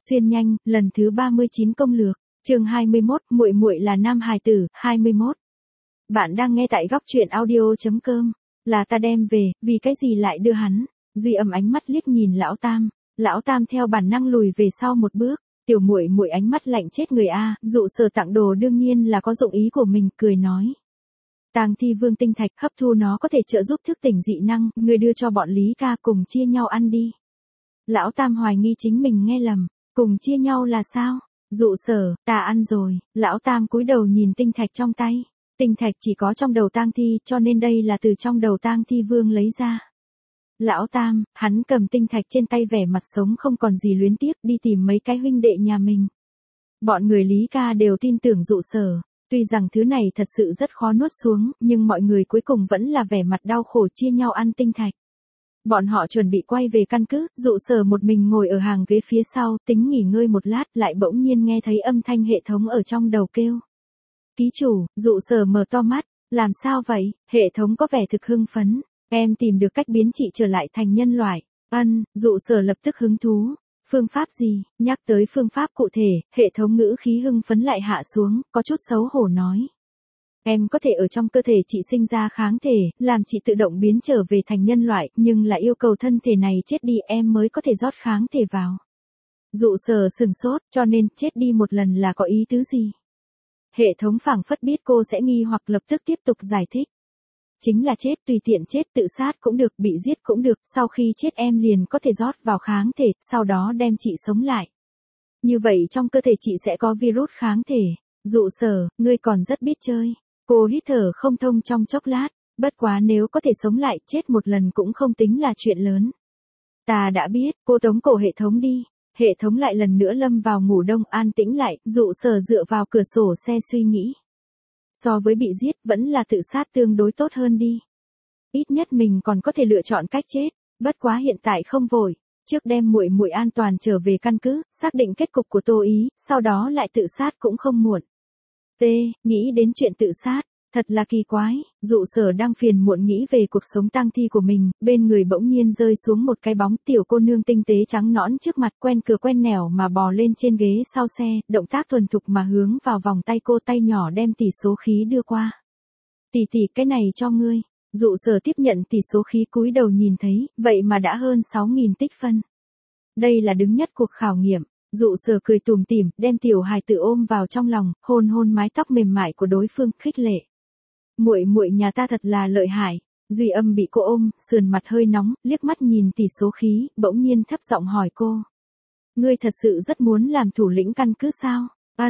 Xuyên nhanh, lần thứ 39 công lược. Chương 21, muội muội là nam hài tử, 21. Bạn đang nghe tại góc truyện audio.com. Là ta đem về, vì cái gì lại đưa hắn? Duy Âm ánh mắt liếc nhìn lão Tam. Lão Tam theo bản năng lùi về sau một bước. Tiểu muội muội ánh mắt lạnh chết người a, Dụ Sở tặng đồ đương nhiên là có dụng ý của mình, cười nói. Tang Thi Vương tinh thạch, hấp thu nó có thể trợ giúp thức tỉnh dị năng, người đưa cho bọn Lý ca cùng chia nhau ăn đi. Lão Tam hoài nghi chính mình nghe lầm, cùng chia nhau là sao? Dụ Sở, ta ăn rồi. Lão Tam cúi đầu nhìn tinh thạch trong tay. Tinh thạch chỉ có trong đầu Tang Thi, cho nên đây là từ trong đầu Tang Thi Vương lấy ra. Lão Tam, hắn cầm tinh thạch trên tay vẻ mặt sống không còn gì luyến tiếc, đi tìm mấy cái huynh đệ nhà mình. Bọn người Lý ca đều tin tưởng Dụ Sở. Tuy rằng thứ này thật sự rất khó nuốt xuống, nhưng mọi người cuối cùng vẫn là vẻ mặt đau khổ chia nhau ăn tinh thạch. Bọn họ chuẩn bị quay về căn cứ, Dụ Sở một mình ngồi ở hàng ghế phía sau, tính nghỉ ngơi một lát, lại bỗng nhiên nghe thấy âm thanh hệ thống ở trong đầu kêu. Ký chủ, Dụ Sở mở to mắt, làm sao vậy? Hệ thống có vẻ thực hưng phấn, em tìm được cách biến chị trở lại thành nhân loại. Dụ Sở lập tức hứng thú. Phương pháp gì? Nhắc tới phương pháp cụ thể, hệ thống ngữ khí hưng phấn lại hạ xuống, có chút xấu hổ nói. Em có thể ở trong cơ thể chị sinh ra kháng thể, làm chị tự động biến trở về thành nhân loại, nhưng là yêu cầu thân thể này chết đi em mới có thể rót kháng thể vào. Dụ Sở sừng sốt, cho nên chết đi một lần là có ý tứ gì? Hệ thống phảng phất biết cô sẽ nghi hoặc lập tức tiếp tục giải thích. Chính là chết, tùy tiện chết, tự sát cũng được, bị giết cũng được, sau khi chết em liền có thể rót vào kháng thể, sau đó đem chị sống lại. Như vậy trong cơ thể chị sẽ có virus kháng thể. Dụ Sở, ngươi còn rất biết chơi. Cô hít thở không thông trong chốc lát, bất quá nếu có thể sống lại, chết một lần cũng không tính là chuyện lớn. Ta đã biết, cô tống cổ hệ thống đi. Hệ thống lại lần nữa lâm vào ngủ đông, an tĩnh lại, Dụ Sở dựa vào cửa sổ xe suy nghĩ. So với bị giết, vẫn là tự sát tương đối tốt hơn đi. Ít nhất mình còn có thể lựa chọn cách chết, bất quá hiện tại không vội, trước đem muội muội an toàn trở về căn cứ, xác định kết cục của Tô Ý, sau đó lại tự sát cũng không muộn. Nghĩ đến chuyện tự sát, thật là kỳ quái. Dụ Sở đang phiền muộn nghĩ về cuộc sống tang thi của mình, bên người bỗng nhiên rơi xuống một cái bóng, tiểu cô nương tinh tế trắng nõn trước mặt, quen cửa quen nẻo mà bò lên trên ghế sau xe, động tác thuần thục mà hướng vào vòng tay cô, tay nhỏ đem tỷ số khí đưa qua. Tỷ, cái này cho ngươi. Dụ Sở tiếp nhận tỷ số khí, cúi đầu nhìn thấy, vậy mà đã hơn 6.000 tích phân. Đây là đứng nhất cuộc khảo nghiệm. Dụ Sở cười tủm tỉm, đem tiểu hài tử ôm vào trong lòng, hôn hôn mái tóc mềm mại của đối phương, khích lệ. Muội muội nhà ta thật là lợi hại. Duy Âm bị cô ôm, sườn mặt hơi nóng, liếc mắt nhìn tỷ số khí, bỗng nhiên thấp giọng hỏi cô. Ngươi thật sự rất muốn làm thủ lĩnh căn cứ sao?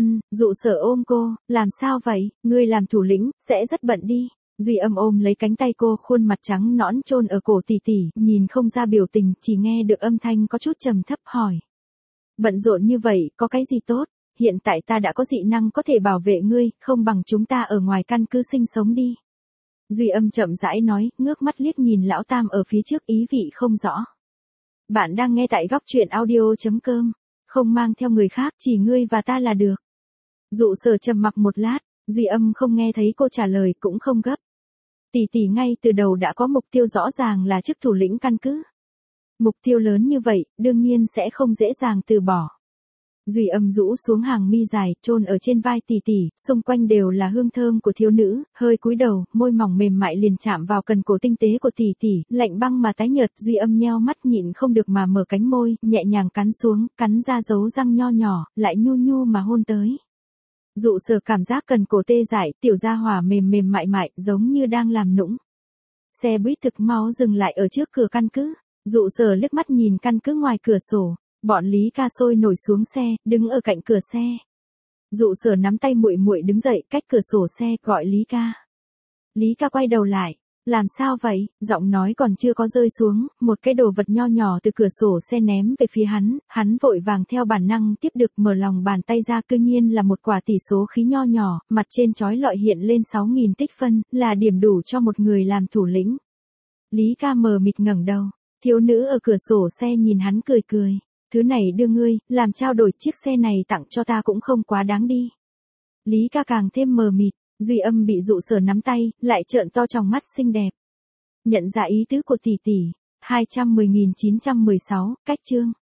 Dụ Sở ôm cô, làm sao vậy? Ngươi làm thủ lĩnh, sẽ rất bận đi. Duy Âm ôm lấy cánh tay cô, khuôn mặt trắng nõn chôn ở cổ tỷ, nhìn không ra biểu tình, chỉ nghe được âm thanh có chút trầm thấp hỏi. Bận rộn như vậy, có cái gì tốt? Hiện tại ta đã có dị năng có thể bảo vệ ngươi, không bằng chúng ta ở ngoài căn cứ sinh sống đi. Duy Âm chậm rãi nói, ngước mắt liếc nhìn lão Tam ở phía trước, ý vị không rõ. Bạn đang nghe tại góc truyện audio.com. Không mang theo người khác, chỉ ngươi và ta là được. Dụ Sở trầm mặc một lát, Duy Âm không nghe thấy cô trả lời, cũng không gấp. Tỷ ngay từ đầu đã có mục tiêu rõ ràng là chức thủ lĩnh căn cứ. Mục tiêu lớn như vậy, đương nhiên sẽ không dễ dàng từ bỏ. Duy Âm rũ xuống hàng mi dài, chôn ở trên vai tỷ, xung quanh đều là hương thơm của thiếu nữ, hơi cúi đầu, môi mỏng mềm mại liền chạm vào cần cổ tinh tế của tỷ, lạnh băng mà tái nhợt. Duy Âm nheo mắt nhịn không được mà mở cánh môi, nhẹ nhàng cắn xuống, cắn ra dấu răng nho nhỏ, lại nhu mà hôn tới. Dụ Sở cảm giác cần cổ tê dại, tiểu gia hỏa mềm mại, giống như đang làm nũng. Xe buýt thực mau dừng lại ở trước cửa căn cứ. Dụ Sở liếc mắt nhìn căn cứ ngoài cửa sổ, bọn Lý ca sôi nổi xuống xe, đứng ở cạnh cửa xe. Dụ Sở nắm tay muội muội đứng dậy, cách cửa sổ xe, gọi Lý ca. Lý ca quay đầu lại, làm sao vậy? Giọng nói còn chưa có rơi xuống, một cái đồ vật nho nhỏ từ cửa sổ xe ném về phía hắn vội vàng theo bản năng tiếp được, mở lòng bàn tay ra, cư nhiên là một quả tỷ số khí nho nhỏ, mặt trên chói lọi hiện lên 6.000 tích phân, là điểm đủ cho một người làm thủ lĩnh. Lý ca mờ mịt ngẩng đầu. Thiếu nữ ở cửa sổ xe nhìn hắn cười. Thứ này đưa ngươi, làm trao đổi, chiếc xe này tặng cho ta cũng không quá đáng đi. Lý ca càng thêm mờ mịt, Duy Âm bị Dụ Sở nắm tay, lại trợn to tròng mắt xinh đẹp. Nhận ra ý tứ của tỷ. 210.916, cách chương.